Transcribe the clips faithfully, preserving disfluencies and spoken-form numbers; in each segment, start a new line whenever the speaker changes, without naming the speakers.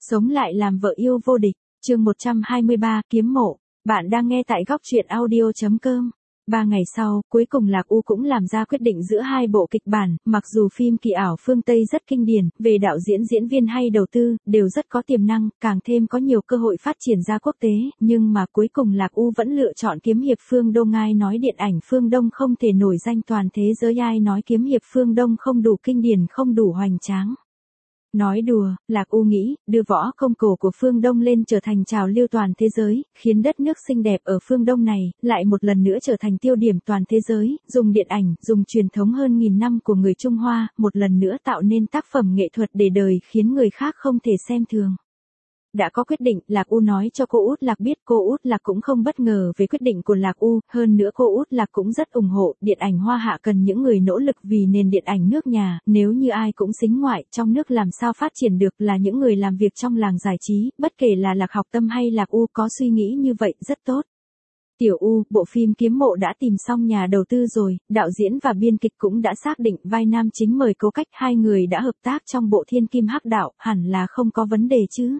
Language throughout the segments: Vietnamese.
Sống lại làm vợ yêu vô địch, chương một trăm hai mươi ba, kiếm mộ. Bạn đang nghe tại góc truyện audio chấm com. Ba ngày sau, cuối cùng Lạc U cũng làm ra quyết định giữa hai bộ kịch bản, mặc dù phim Kỳ ảo phương Tây rất kinh điển, về đạo diễn diễn viên hay đầu tư, đều rất có tiềm năng, càng thêm có nhiều cơ hội phát triển ra quốc tế, nhưng mà cuối cùng Lạc U vẫn lựa chọn kiếm hiệp phương Đông. Ai nói điện ảnh phương Đông không thể nổi danh toàn thế giới, ai nói kiếm hiệp phương Đông không đủ kinh điển, không đủ hoành tráng. Nói đùa, Lạc U nghĩ, đưa võ công cổ của phương Đông lên trở thành trào lưu toàn thế giới, khiến đất nước xinh đẹp ở phương Đông này, lại một lần nữa trở thành tiêu điểm toàn thế giới, dùng điện ảnh, dùng truyền thống hơn nghìn năm của người Trung Hoa, một lần nữa tạo nên tác phẩm nghệ thuật để đời khiến người khác không thể xem thường. Đã có quyết định, Lạc U nói cho cô Út Lạc biết, cô Út Lạc cũng không bất ngờ về quyết định của Lạc U, hơn nữa cô Út Lạc cũng rất ủng hộ, điện ảnh Hoa Hạ cần những người nỗ lực vì nền điện ảnh nước nhà, nếu như ai cũng sính ngoại, trong nước làm sao phát triển được, là những người làm việc trong làng giải trí, bất kể là Lạc Học Tâm hay Lạc U có suy nghĩ như vậy, rất tốt. Tiểu U, bộ phim Kiếm Mộ đã tìm xong nhà đầu tư rồi, đạo diễn và biên kịch cũng đã xác định vai nam chính mời Cố Cách, hai người đã hợp tác trong bộ Thiên Kim Hắc Đạo, hẳn là không có vấn đề chứ.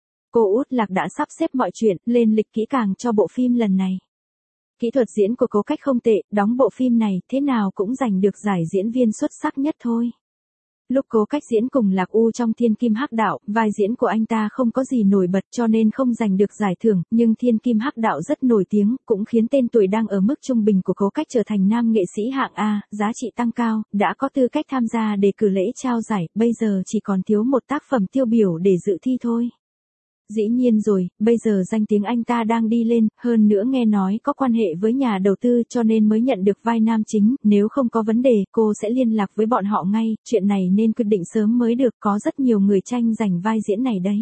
Cô Út Lạc đã sắp xếp mọi chuyện, lên lịch kỹ càng cho bộ phim lần này. Kỹ thuật diễn của Cố Cách không tệ, đóng bộ phim này thế nào cũng giành được giải diễn viên xuất sắc nhất thôi. Lúc Cố Cách diễn cùng Lạc U trong Thiên Kim Hắc Đạo, vai diễn của anh ta không có gì nổi bật cho nên không giành được giải thưởng, nhưng Thiên Kim Hắc Đạo rất nổi tiếng, cũng khiến tên tuổi đang ở mức trung bình của Cố Cách trở thành nam nghệ sĩ hạng A, giá trị tăng cao, đã có tư cách tham gia đề cử lễ trao giải, bây giờ chỉ còn thiếu một tác phẩm tiêu biểu để dự thi thôi. Dĩ nhiên rồi, bây giờ danh tiếng anh ta đang đi lên, hơn nữa nghe nói có quan hệ với nhà đầu tư cho nên mới nhận được vai nam chính, nếu không có vấn đề, cô sẽ liên lạc với bọn họ ngay, chuyện này nên quyết định sớm mới được, có rất nhiều người tranh giành vai diễn này đấy.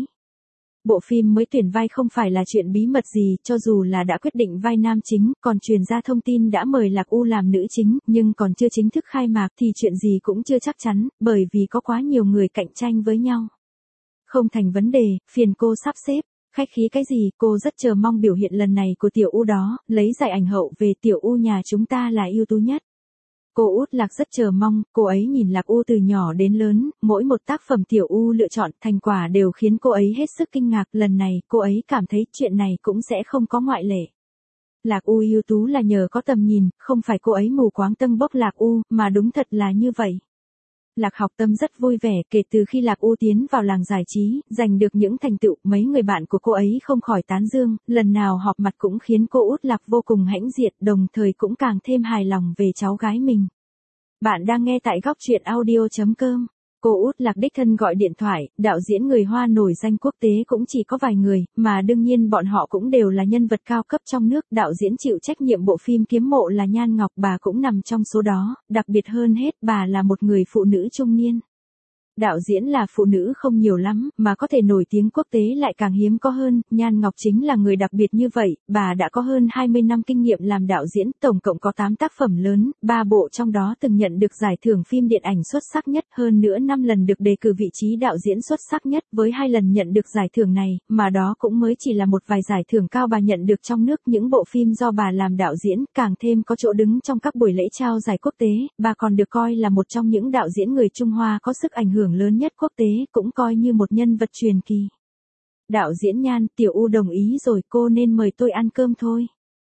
Bộ phim mới tuyển vai không phải là chuyện bí mật gì, cho dù là đã quyết định vai nam chính, còn truyền ra thông tin đã mời Lạc U làm nữ chính, nhưng còn chưa chính thức khai mạc thì chuyện gì cũng chưa chắc chắn, bởi vì có quá nhiều người cạnh tranh với nhau. Không thành vấn đề, phiền cô sắp xếp, khách khí cái gì, cô rất chờ mong biểu hiện lần này của Tiểu U đó, lấy giải ảnh hậu về, Tiểu U nhà chúng ta là ưu tú nhất. Cô Út Lạc rất chờ mong, cô ấy nhìn Lạc U từ nhỏ đến lớn, mỗi một tác phẩm Tiểu U lựa chọn, thành quả đều khiến cô ấy hết sức kinh ngạc, lần này cô ấy cảm thấy chuyện này cũng sẽ không có ngoại lệ. Lạc U ưu tú là nhờ có tầm nhìn, không phải cô ấy mù quáng tâng bốc Lạc U, mà đúng thật là như vậy. Lạc Học Tâm rất vui vẻ, kể từ khi Lạc U tiến vào làng giải trí, giành được những thành tựu, mấy người bạn của cô ấy không khỏi tán dương, lần nào họp mặt cũng khiến cô Út Lạc vô cùng hãnh diện, đồng thời cũng càng thêm hài lòng về cháu gái mình. Bạn đang nghe tại góc truyện audio chấm com. Cô Út Lạc đích thân gọi điện thoại, đạo diễn người Hoa nổi danh quốc tế cũng chỉ có vài người, mà đương nhiên bọn họ cũng đều là nhân vật cao cấp trong nước, đạo diễn chịu trách nhiệm bộ phim Kiếm Mộ là Nhan Ngọc, bà cũng nằm trong số đó, đặc biệt hơn hết bà là một người phụ nữ trung niên. Đạo diễn là phụ nữ không nhiều lắm, mà có thể nổi tiếng quốc tế lại càng hiếm có hơn, Nhan Ngọc chính là người đặc biệt như vậy, bà đã có hơn hai mươi năm kinh nghiệm làm đạo diễn, tổng cộng có tám tác phẩm lớn, ba bộ trong đó từng nhận được giải thưởng phim điện ảnh xuất sắc nhất, hơn nữa năm lần được đề cử vị trí đạo diễn xuất sắc nhất, với hai lần nhận được giải thưởng này, mà đó cũng mới chỉ là một vài giải thưởng cao bà nhận được trong nước, những bộ phim do bà làm đạo diễn, càng thêm có chỗ đứng trong các buổi lễ trao giải quốc tế, bà còn được coi là một trong những đạo diễn người Trung Hoa có sức ảnh hưởng lớn nhất quốc tế, cũng coi như một nhân vật truyền kỳ. Đạo diễn Nhan, Tiểu U đồng ý rồi, cô nên mời tôi ăn cơm thôi.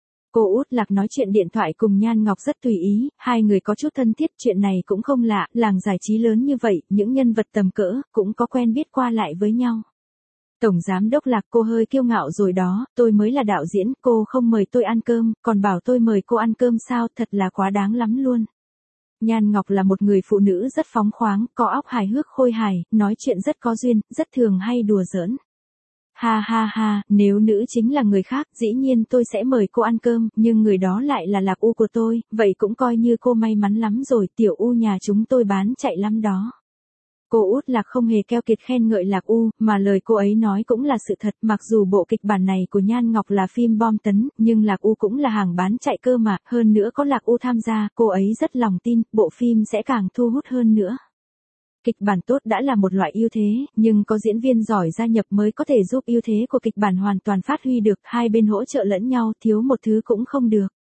Cô Út Lạc nói chuyện điện thoại cùng Nhan Ngọc rất tùy ý, hai người có chút thân thiết, chuyện này cũng không lạ, làng giải trí lớn như vậy, những nhân vật tầm cỡ, cũng có quen biết qua lại với nhau. Tổng giám đốc Lạc, cô hơi kiêu ngạo rồi đó, tôi mới là đạo diễn, cô không mời tôi ăn cơm, còn bảo tôi mời cô ăn cơm sao, thật là quá đáng lắm luôn. Nhan Ngọc là một người phụ nữ rất phóng khoáng, có óc hài hước khôi hài, nói chuyện rất có duyên, rất thường hay đùa giỡn. Ha ha ha, nếu nữ chính là người khác, dĩ nhiên tôi sẽ mời cô ăn cơm, nhưng người đó lại là Lạc U của tôi, vậy cũng coi như cô may mắn lắm rồi, Tiểu U nhà chúng tôi bán chạy lắm đó. Cô Út Lạc không hề keo kiệt khen ngợi Lạc U, mà lời cô ấy nói cũng là sự thật, mặc dù bộ kịch bản này của Nhan Ngọc là phim bom tấn, nhưng Lạc U cũng là hàng bán chạy cơ mà, hơn nữa có Lạc U tham gia, cô ấy rất lòng tin, bộ phim sẽ càng thu hút hơn nữa. Kịch bản tốt đã là một loại ưu thế, nhưng có diễn viên giỏi gia nhập mới có thể giúp ưu thế của kịch bản hoàn toàn phát huy được, hai bên hỗ trợ lẫn nhau, thiếu một thứ cũng không được.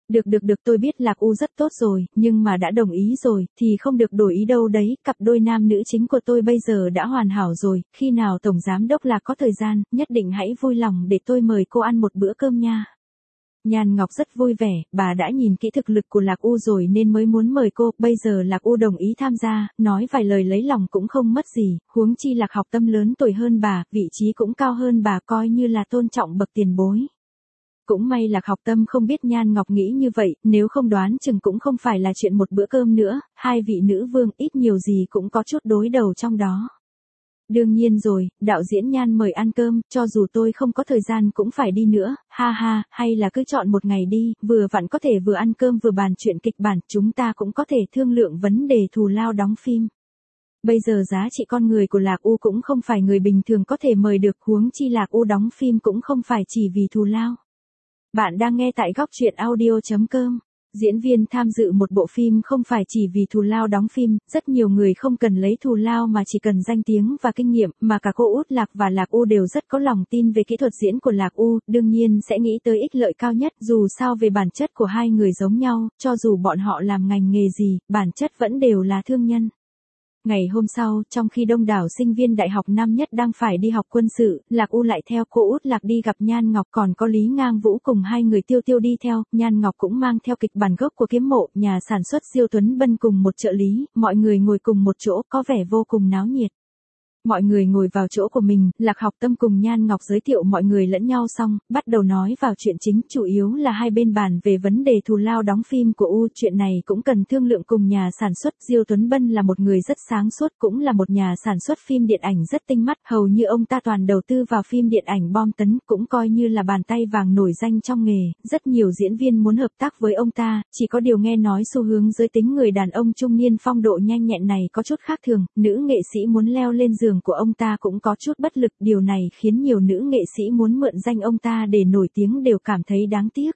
Được được được tôi biết Lạc U rất tốt rồi, nhưng mà đã đồng ý rồi, thì không được đổi ý đâu đấy, cặp đôi nam nữ chính của tôi bây giờ đã hoàn hảo rồi, khi nào Tổng Giám Đốc Lạc có thời gian, nhất định hãy vui lòng để tôi mời cô ăn một bữa cơm nha. Nhan Ngọc rất vui vẻ, bà đã nhìn kỹ thực lực của Lạc U rồi nên mới muốn mời cô, bây giờ Lạc U đồng ý tham gia, nói vài lời lấy lòng cũng không mất gì, huống chi Lạc Học Tâm lớn tuổi hơn bà, vị trí cũng cao hơn bà, coi như là tôn trọng bậc tiền bối. Cũng may Lạc Học Tâm không biết Nhan Ngọc nghĩ như vậy, nếu không đoán chừng cũng không phải là chuyện một bữa cơm nữa, hai vị nữ vương ít nhiều gì cũng có chút đối đầu trong đó. Đương nhiên rồi, đạo diễn Nhan mời ăn cơm, cho dù tôi không có thời gian cũng phải đi nữa, ha ha, hay là cứ chọn một ngày đi, vừa vặn có thể vừa ăn cơm vừa bàn chuyện kịch bản, chúng ta cũng có thể thương lượng vấn đề thù lao đóng phim. Bây giờ giá trị con người của Lạc U cũng không phải người bình thường có thể mời được, huống chi Lạc U đóng phim cũng không phải chỉ vì thù lao. Bạn đang nghe tại góc truyện audio chấm com. Diễn viên tham dự một bộ phim không phải chỉ vì thù lao đóng phim, rất nhiều người không cần lấy thù lao mà chỉ cần danh tiếng và kinh nghiệm, mà cả cô Út Lạc và Lạc U đều rất có lòng tin về kỹ thuật diễn của Lạc U, đương nhiên sẽ nghĩ tới ích lợi cao nhất, dù sao về bản chất của hai người giống nhau, cho dù bọn họ làm ngành nghề gì, bản chất vẫn đều là thương nhân. Ngày hôm sau, trong khi đông đảo sinh viên đại học năm nhất đang phải đi học quân sự, Lạc U lại theo cô Út Lạc đi gặp Nhan Ngọc, còn có Lý Ngang Vũ cùng hai người Tiêu Tiêu đi theo, Nhan Ngọc cũng mang theo kịch bản gốc của Kiếm Mộ, nhà sản xuất Diêu Tuấn Bân cùng một trợ lý, mọi người ngồi cùng một chỗ, có vẻ vô cùng náo nhiệt. Mọi người ngồi vào chỗ của mình, Lạc Học Tâm cùng Nhan Ngọc giới thiệu mọi người lẫn nhau xong, bắt đầu nói vào chuyện chính, chủ yếu là hai bên bàn về vấn đề thù lao đóng phim của U, chuyện này cũng cần thương lượng cùng nhà sản xuất. Diêu Tuấn Bân là một người rất sáng suốt, cũng là một nhà sản xuất phim điện ảnh rất tinh mắt, hầu như ông ta toàn đầu tư vào phim điện ảnh bom tấn, cũng coi như là bàn tay vàng nổi danh trong nghề, rất nhiều diễn viên muốn hợp tác với ông ta, chỉ có điều nghe nói xu hướng giới tính người đàn ông trung niên phong độ nhanh nhẹn này có chút khác thường, nữ nghệ sĩ muốn leo lên giường của ông ta cũng có chút bất lực, điều này khiến nhiều nữ nghệ sĩ muốn mượn danh ông ta để nổi tiếng đều cảm thấy đáng tiếc.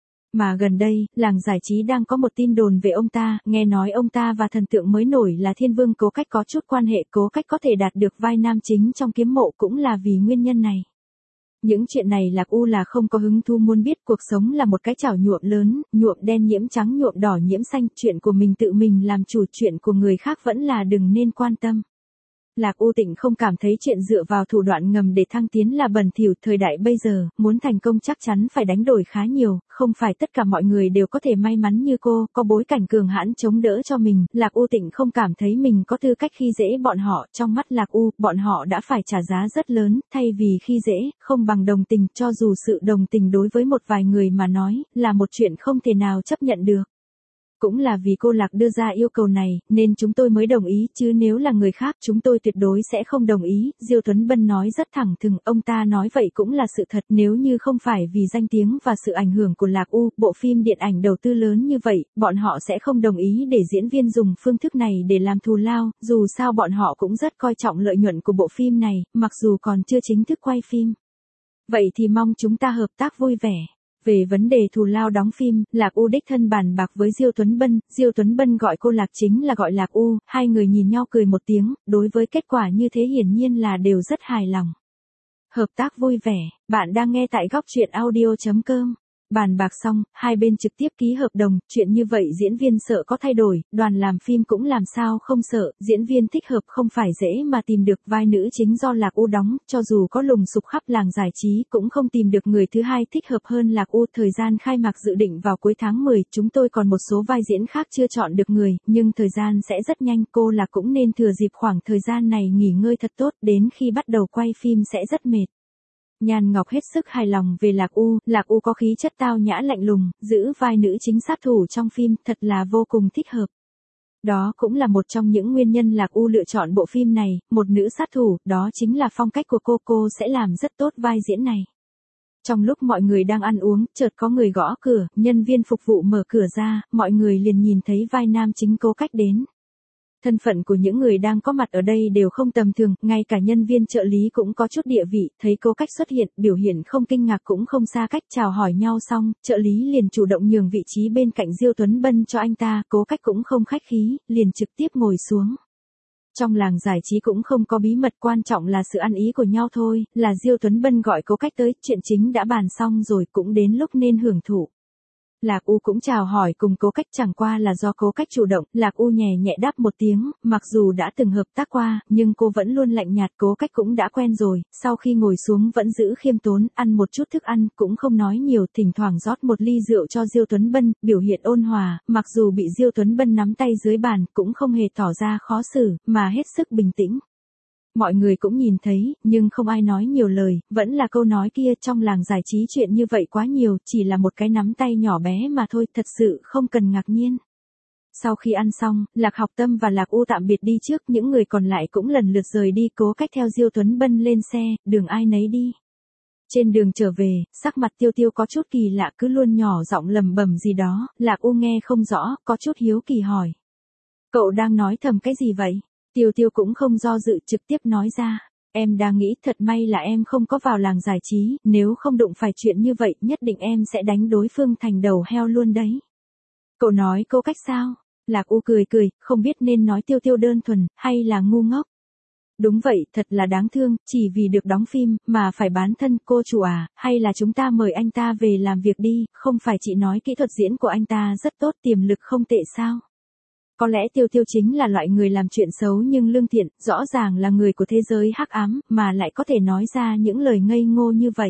Mà gần đây, làng giải trí đang có một tin đồn về ông ta, nghe nói ông ta và thần tượng mới nổi là Thiên Vương Cố Cách có chút quan hệ, Cố Cách có thể đạt được vai nam chính trong Kiếm Mộ cũng là vì nguyên nhân này. Những chuyện này Lạc U là không có hứng thú muốn biết, cuộc sống là một cái chảo nhuộm lớn, nhuộm đen nhiễm trắng nhuộm đỏ nhiễm xanh, chuyện của mình tự mình làm chủ, chuyện của người khác vẫn là đừng nên quan tâm. Lạc U Tịnh không cảm thấy chuyện dựa vào thủ đoạn ngầm để thăng tiến là bẩn thỉu, thời đại bây giờ, muốn thành công chắc chắn phải đánh đổi khá nhiều, không phải tất cả mọi người đều có thể may mắn như cô, có bối cảnh cường hãn chống đỡ cho mình, Lạc U Tịnh không cảm thấy mình có tư cách khi dễ bọn họ, trong mắt Lạc U, bọn họ đã phải trả giá rất lớn, thay vì khi dễ, không bằng đồng tình, cho dù sự đồng tình đối với một vài người mà nói, là một chuyện không thể nào chấp nhận được. Cũng là vì cô Lạc đưa ra yêu cầu này, nên chúng tôi mới đồng ý, chứ nếu là người khác chúng tôi tuyệt đối sẽ không đồng ý. Diêu Tuấn Bân nói rất thẳng thừng, ông ta nói vậy cũng là sự thật, nếu như không phải vì danh tiếng và sự ảnh hưởng của Lạc U, bộ phim điện ảnh đầu tư lớn như vậy, bọn họ sẽ không đồng ý để diễn viên dùng phương thức này để làm thù lao, dù sao bọn họ cũng rất coi trọng lợi nhuận của bộ phim này, mặc dù còn chưa chính thức quay phim. Vậy thì mong chúng ta hợp tác vui vẻ. Về vấn đề thù lao đóng phim, Lạc U đích thân bàn bạc với Diêu Tuấn Bân, Diêu Tuấn Bân gọi cô Lạc chính là gọi Lạc U, hai người nhìn nhau cười một tiếng, đối với kết quả như thế hiển nhiên là đều rất hài lòng. Hợp tác vui vẻ, bạn đang nghe tại góc truyện audio chấm com. Bàn bạc xong, hai bên trực tiếp ký hợp đồng, chuyện như vậy diễn viên sợ có thay đổi, đoàn làm phim cũng làm sao không sợ, diễn viên thích hợp không phải dễ mà tìm được, vai nữ chính do Lạc U đóng, cho dù có lùng sục khắp làng giải trí cũng không tìm được người thứ hai thích hợp hơn Lạc U. Thời gian khai mạc dự định vào cuối tháng mười, chúng tôi còn một số vai diễn khác chưa chọn được người, nhưng thời gian sẽ rất nhanh, cô Lạc cũng nên thừa dịp khoảng thời gian này nghỉ ngơi thật tốt, đến khi bắt đầu quay phim sẽ rất mệt. Nhan Ngọc hết sức hài lòng về Lạc U, Lạc U có khí chất tao nhã lạnh lùng, giữ vai nữ chính sát thủ trong phim, thật là vô cùng thích hợp. Đó cũng là một trong những nguyên nhân Lạc U lựa chọn bộ phim này, một nữ sát thủ, đó chính là phong cách của cô, cô sẽ làm rất tốt vai diễn này. Trong lúc mọi người đang ăn uống, chợt có người gõ cửa, nhân viên phục vụ mở cửa ra, mọi người liền nhìn thấy vai nam chính Cố Cách đến. Thân phận của những người đang có mặt ở đây đều không tầm thường, ngay cả nhân viên trợ lý cũng có chút địa vị, thấy Cố Cách xuất hiện, biểu hiện không kinh ngạc cũng không xa cách, chào hỏi nhau xong, trợ lý liền chủ động nhường vị trí bên cạnh Diêu Tuấn Bân cho anh ta, Cố Cách cũng không khách khí, liền trực tiếp ngồi xuống. Trong làng giải trí cũng không có bí mật, quan trọng là sự ăn ý của nhau thôi, là Diêu Tuấn Bân gọi Cố Cách tới, chuyện chính đã bàn xong rồi, cũng đến lúc nên hưởng thụ. Lạc U cũng chào hỏi cùng Cố Cách, chẳng qua là do Cố Cách chủ động, Lạc U nhẹ nhẹ đáp một tiếng, mặc dù đã từng hợp tác qua, nhưng cô vẫn luôn lạnh nhạt, Cố Cách cũng đã quen rồi, sau khi ngồi xuống vẫn giữ khiêm tốn, ăn một chút thức ăn, cũng không nói nhiều, thỉnh thoảng rót một ly rượu cho Diêu Tuấn Bân, biểu hiện ôn hòa, mặc dù bị Diêu Tuấn Bân nắm tay dưới bàn, cũng không hề tỏ ra khó xử, mà hết sức bình tĩnh. Mọi người cũng nhìn thấy, nhưng không ai nói nhiều lời, vẫn là câu nói kia, trong làng giải trí chuyện như vậy quá nhiều, chỉ là một cái nắm tay nhỏ bé mà thôi, thật sự không cần ngạc nhiên. Sau khi ăn xong, Lạc Học Tâm và Lạc U tạm biệt đi trước, những người còn lại cũng lần lượt rời đi, Cố Cách theo Diêu Tuấn Bân lên xe, đường ai nấy đi. Trên đường trở về, sắc mặt Tiêu Tiêu có chút kỳ lạ, cứ luôn nhỏ giọng lẩm bẩm gì đó, Lạc U nghe không rõ, có chút hiếu kỳ hỏi. Cậu đang nói thầm cái gì vậy? Tiêu Tiêu cũng không do dự, trực tiếp nói ra. Em đang nghĩ thật may là em không có vào làng giải trí, nếu không đụng phải chuyện như vậy, nhất định em sẽ đánh đối phương thành đầu heo luôn đấy. Cậu nói Cố Cách sao? Lạc U cười cười, không biết nên nói Tiêu Tiêu đơn thuần, hay là ngu ngốc. Đúng vậy, thật là đáng thương, chỉ vì được đóng phim, mà phải bán thân, cô chủ à, hay là chúng ta mời anh ta về làm việc đi, không phải chị nói kỹ thuật diễn của anh ta rất tốt, tiềm lực không tệ sao? Có lẽ Tiêu Tiêu chính là loại người làm chuyện xấu nhưng lương thiện, rõ ràng là người của thế giới hắc ám, mà lại có thể nói ra những lời ngây ngô như vậy.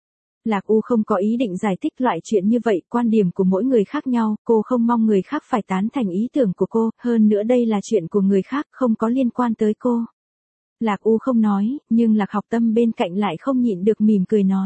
Lạc U không có ý định giải thích loại chuyện như vậy, quan điểm của mỗi người khác nhau, cô không mong người khác phải tán thành ý tưởng của cô, hơn nữa đây là chuyện của người khác, không có liên quan tới cô. Lạc U không nói, nhưng Lạc Học Tâm bên cạnh lại không nhịn được mỉm cười nói.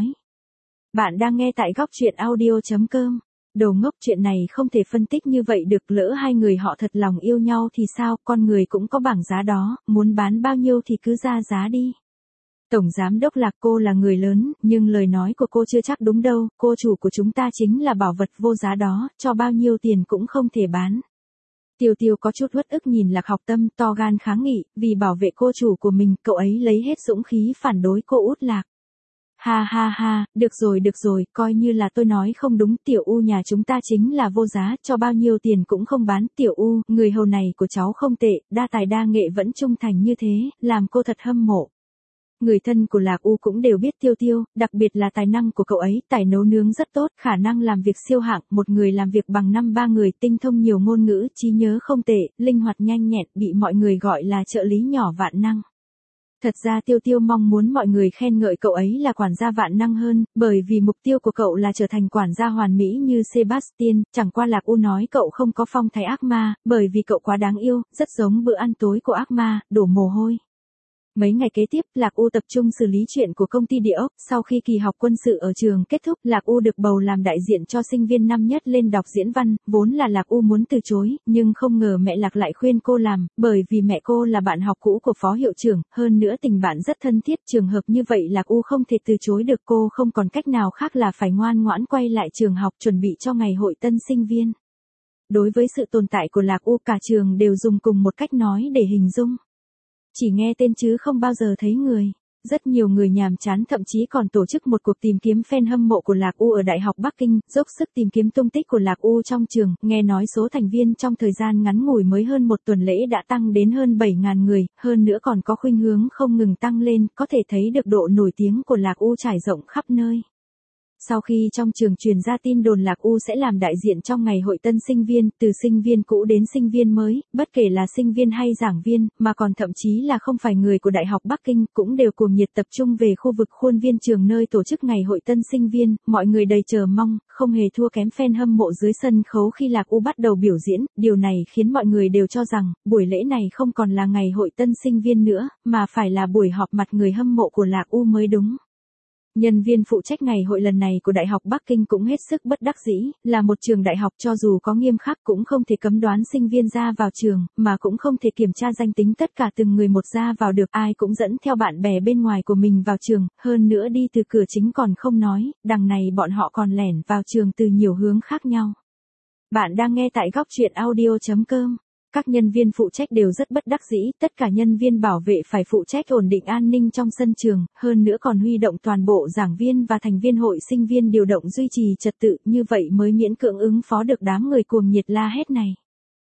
Bạn đang nghe tại góc truyện audio chấm com. Đồ ngốc, chuyện này không thể phân tích như vậy được, lỡ hai người họ thật lòng yêu nhau thì sao, con người cũng có bảng giá đó, muốn bán bao nhiêu thì cứ ra giá đi. Tổng giám đốc Lạc, cô là người lớn, nhưng lời nói của cô chưa chắc đúng đâu, cô chủ của chúng ta chính là bảo vật vô giá đó, cho bao nhiêu tiền cũng không thể bán. Tiêu Tiêu có chút uất ức nhìn Lạc Học Tâm, to gan kháng nghị, vì bảo vệ cô chủ của mình, cậu ấy lấy hết dũng khí phản đối cô út Lạc. Ha ha ha, được rồi được rồi, coi như là tôi nói không đúng, Tiểu U nhà chúng ta chính là vô giá, cho bao nhiêu tiền cũng không bán. Tiểu U, người hầu này của cháu không tệ, đa tài đa nghệ vẫn trung thành như thế, làm cô thật hâm mộ. Người thân của Lạc U cũng đều biết Tiêu Tiêu, đặc biệt là tài năng của cậu ấy, tài nấu nướng rất tốt, khả năng làm việc siêu hạng, một người làm việc bằng năm ba người, tinh thông nhiều ngôn ngữ, trí nhớ không tệ, linh hoạt nhanh nhẹn, bị mọi người gọi là trợ lý nhỏ vạn năng. Thật ra Tiêu Tiêu mong muốn mọi người khen ngợi cậu ấy là quản gia vạn năng hơn, bởi vì mục tiêu của cậu là trở thành quản gia hoàn mỹ như Sebastian, chẳng qua Lạc U nói cậu không có phong thái ác ma, bởi vì cậu quá đáng yêu, rất giống bữa ăn tối của ác ma, đổ mồ hôi. Mấy ngày kế tiếp, Lạc U tập trung xử lý chuyện của công ty địa ốc, sau khi kỳ học quân sự ở trường kết thúc, Lạc U được bầu làm đại diện cho sinh viên năm nhất lên đọc diễn văn, vốn là Lạc U muốn từ chối, nhưng không ngờ mẹ Lạc lại khuyên cô làm, bởi vì mẹ cô là bạn học cũ của phó hiệu trưởng, hơn nữa tình bạn rất thân thiết, trường hợp như vậy Lạc U không thể từ chối được, cô không còn cách nào khác là phải ngoan ngoãn quay lại trường học chuẩn bị cho ngày hội tân sinh viên. Đối với sự tồn tại của Lạc U, cả trường đều dùng cùng một cách nói để hình dung. Chỉ nghe tên chứ không bao giờ thấy người. Rất nhiều người nhàm chán thậm chí còn tổ chức một cuộc tìm kiếm fan hâm mộ của Lạc U ở Đại học Bắc Kinh, dốc sức tìm kiếm tung tích của Lạc U trong trường, nghe nói số thành viên trong thời gian ngắn ngủi mới hơn một tuần lễ đã tăng đến hơn bảy nghìn người, hơn nữa còn có khuynh hướng không ngừng tăng lên, có thể thấy được độ nổi tiếng của Lạc U trải rộng khắp nơi. Sau khi trong trường truyền ra tin đồn Lạc U sẽ làm đại diện trong ngày hội tân sinh viên, từ sinh viên cũ đến sinh viên mới, bất kể là sinh viên hay giảng viên, mà còn thậm chí là không phải người của Đại học Bắc Kinh, cũng đều cuồng nhiệt tập trung về khu vực khuôn viên trường nơi tổ chức ngày hội tân sinh viên, mọi người đầy chờ mong, không hề thua kém fan hâm mộ dưới sân khấu khi Lạc U bắt đầu biểu diễn, điều này khiến mọi người đều cho rằng, buổi lễ này không còn là ngày hội tân sinh viên nữa, mà phải là buổi họp mặt người hâm mộ của Lạc U mới đúng. Nhân viên phụ trách ngày hội lần này của Đại học Bắc Kinh cũng hết sức bất đắc dĩ, là một trường đại học cho dù có nghiêm khắc cũng không thể cấm đoán sinh viên ra vào trường, mà cũng không thể kiểm tra danh tính tất cả từng người một ra vào được, ai cũng dẫn theo bạn bè bên ngoài của mình vào trường, hơn nữa đi từ cửa chính còn không nói, đằng này bọn họ còn lẻn vào trường từ nhiều hướng khác nhau. Bạn đang nghe tại góc truyện audio chấm com. Các nhân viên phụ trách đều rất bất đắc dĩ, tất cả nhân viên bảo vệ phải phụ trách ổn định an ninh trong sân trường, hơn nữa còn huy động toàn bộ giảng viên và thành viên hội sinh viên điều động duy trì trật tự, như vậy mới miễn cưỡng ứng phó được đám người cuồng nhiệt la hét này.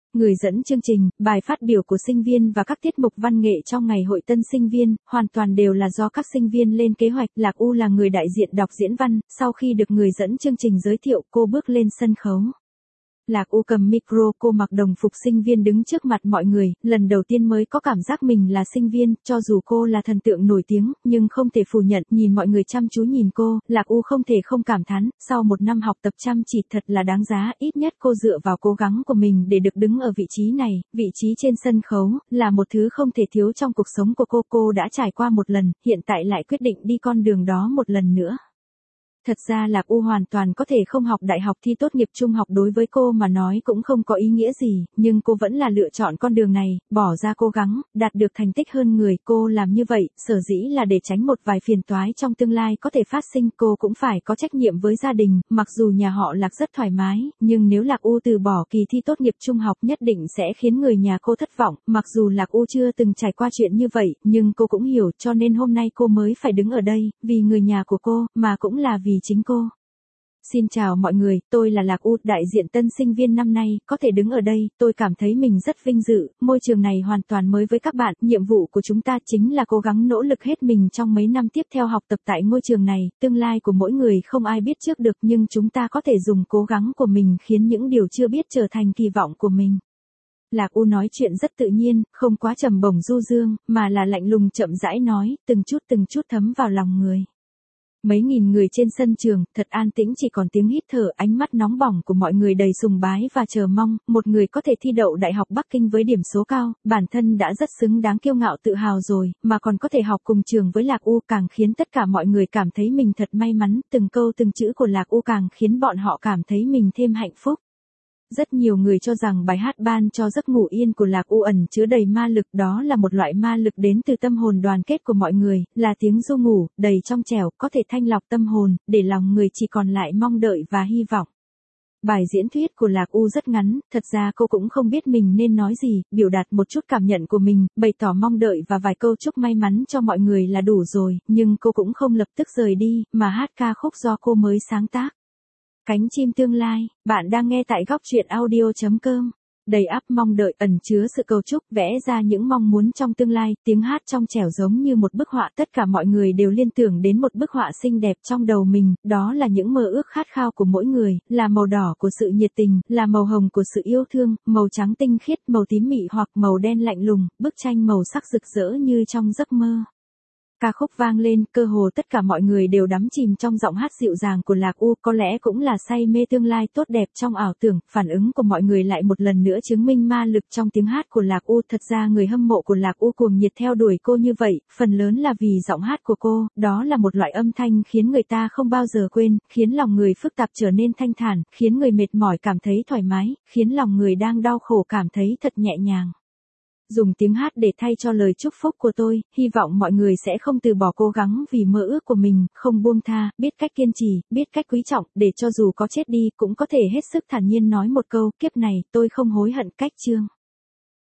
Người dẫn chương trình, bài phát biểu của sinh viên và các tiết mục văn nghệ trong ngày hội tân sinh viên, hoàn toàn đều là do các sinh viên lên kế hoạch. Lạc U là người đại diện đọc diễn văn, sau khi được người dẫn chương trình giới thiệu, cô bước lên sân khấu. Lạc U cầm micro, cô mặc đồng phục sinh viên đứng trước mặt mọi người, lần đầu tiên mới có cảm giác mình là sinh viên, cho dù cô là thần tượng nổi tiếng, nhưng không thể phủ nhận, nhìn mọi người chăm chú nhìn cô, Lạc U không thể không cảm thán, sau một năm học tập chăm chỉ thật là đáng giá, ít nhất cô dựa vào cố gắng của mình để được đứng ở vị trí này, vị trí trên sân khấu, là một thứ không thể thiếu trong cuộc sống của cô, cô đã trải qua một lần, hiện tại lại quyết định đi con đường đó một lần nữa. Thật ra Lạc U hoàn toàn có thể không học đại học, thi tốt nghiệp trung học đối với cô mà nói cũng không có ý nghĩa gì, nhưng cô vẫn là lựa chọn con đường này, bỏ ra cố gắng, đạt được thành tích hơn người. Cô làm như vậy, sở dĩ là để tránh một vài phiền toái trong tương lai có thể phát sinh. Cô cũng phải có trách nhiệm với gia đình, mặc dù nhà họ Lạc rất thoải mái, nhưng nếu Lạc U từ bỏ kỳ thi tốt nghiệp trung học nhất định sẽ khiến người nhà cô thất vọng. Mặc dù Lạc U chưa từng trải qua chuyện như vậy, nhưng cô cũng hiểu, cho nên hôm nay cô mới phải đứng ở đây, vì người nhà của cô, mà cũng là vì chính cô. Xin chào mọi người, tôi là Lạc U, đại diện tân sinh viên năm nay, có thể đứng ở đây, tôi cảm thấy mình rất vinh dự, môi trường này hoàn toàn mới với các bạn, nhiệm vụ của chúng ta chính là cố gắng nỗ lực hết mình trong mấy năm tiếp theo học tập tại ngôi trường này, tương lai của mỗi người không ai biết trước được nhưng chúng ta có thể dùng cố gắng của mình khiến những điều chưa biết trở thành kỳ vọng của mình. Lạc U nói chuyện rất tự nhiên, không quá trầm bổng du dương, mà là lạnh lùng chậm rãi nói, từng chút từng chút thấm vào lòng người. Mấy nghìn người trên sân trường, thật an tĩnh, chỉ còn tiếng hít thở, ánh mắt nóng bỏng của mọi người đầy sùng bái và chờ mong. Một người có thể thi đậu Đại học Bắc Kinh với điểm số cao, bản thân đã rất xứng đáng kiêu ngạo tự hào rồi, mà còn có thể học cùng trường với Lạc U càng khiến tất cả mọi người cảm thấy mình thật may mắn, từng câu từng chữ của Lạc U càng khiến bọn họ cảm thấy mình thêm hạnh phúc. Rất nhiều người cho rằng bài hát ban cho giấc ngủ yên của Lạc U ẩn chứa đầy ma lực, đó là một loại ma lực đến từ tâm hồn đoàn kết của mọi người, là tiếng ru ngủ, đầy trong trẻo, có thể thanh lọc tâm hồn, để lòng người chỉ còn lại mong đợi và hy vọng. Bài diễn thuyết của Lạc U rất ngắn, thật ra cô cũng không biết mình nên nói gì, biểu đạt một chút cảm nhận của mình, bày tỏ mong đợi và vài câu chúc may mắn cho mọi người là đủ rồi, nhưng cô cũng không lập tức rời đi, mà hát ca khúc do cô mới sáng tác. Cánh chim tương lai, bạn đang nghe tại góc truyện audio chấm com. Đầy ắp mong đợi, ẩn chứa sự cầu chúc, vẽ ra những mong muốn trong tương lai, tiếng hát trong trẻo giống như một bức họa, tất cả mọi người đều liên tưởng đến một bức họa xinh đẹp trong đầu mình, đó là những mơ ước khát khao của mỗi người, là màu đỏ của sự nhiệt tình, là màu hồng của sự yêu thương, màu trắng tinh khiết, màu tím mị hoặc màu đen lạnh lùng, bức tranh màu sắc rực rỡ như trong giấc mơ. Ca khúc vang lên, cơ hồ tất cả mọi người đều đắm chìm trong giọng hát dịu dàng của Lạc U, có lẽ cũng là say mê tương lai tốt đẹp trong ảo tưởng. Phản ứng của mọi người lại một lần nữa chứng minh ma lực trong tiếng hát của Lạc U. Thật ra người hâm mộ của Lạc U cuồng nhiệt theo đuổi cô như vậy, phần lớn là vì giọng hát của cô, đó là một loại âm thanh khiến người ta không bao giờ quên, khiến lòng người phức tạp trở nên thanh thản, khiến người mệt mỏi cảm thấy thoải mái, khiến lòng người đang đau khổ cảm thấy thật nhẹ nhàng. Dùng tiếng hát để thay cho lời chúc phúc của tôi, hy vọng mọi người sẽ không từ bỏ cố gắng vì mơ ước của mình, không buông tha, biết cách kiên trì, biết cách quý trọng, để cho dù có chết đi cũng có thể hết sức thản nhiên nói một câu, kiếp này tôi không hối hận cách chương.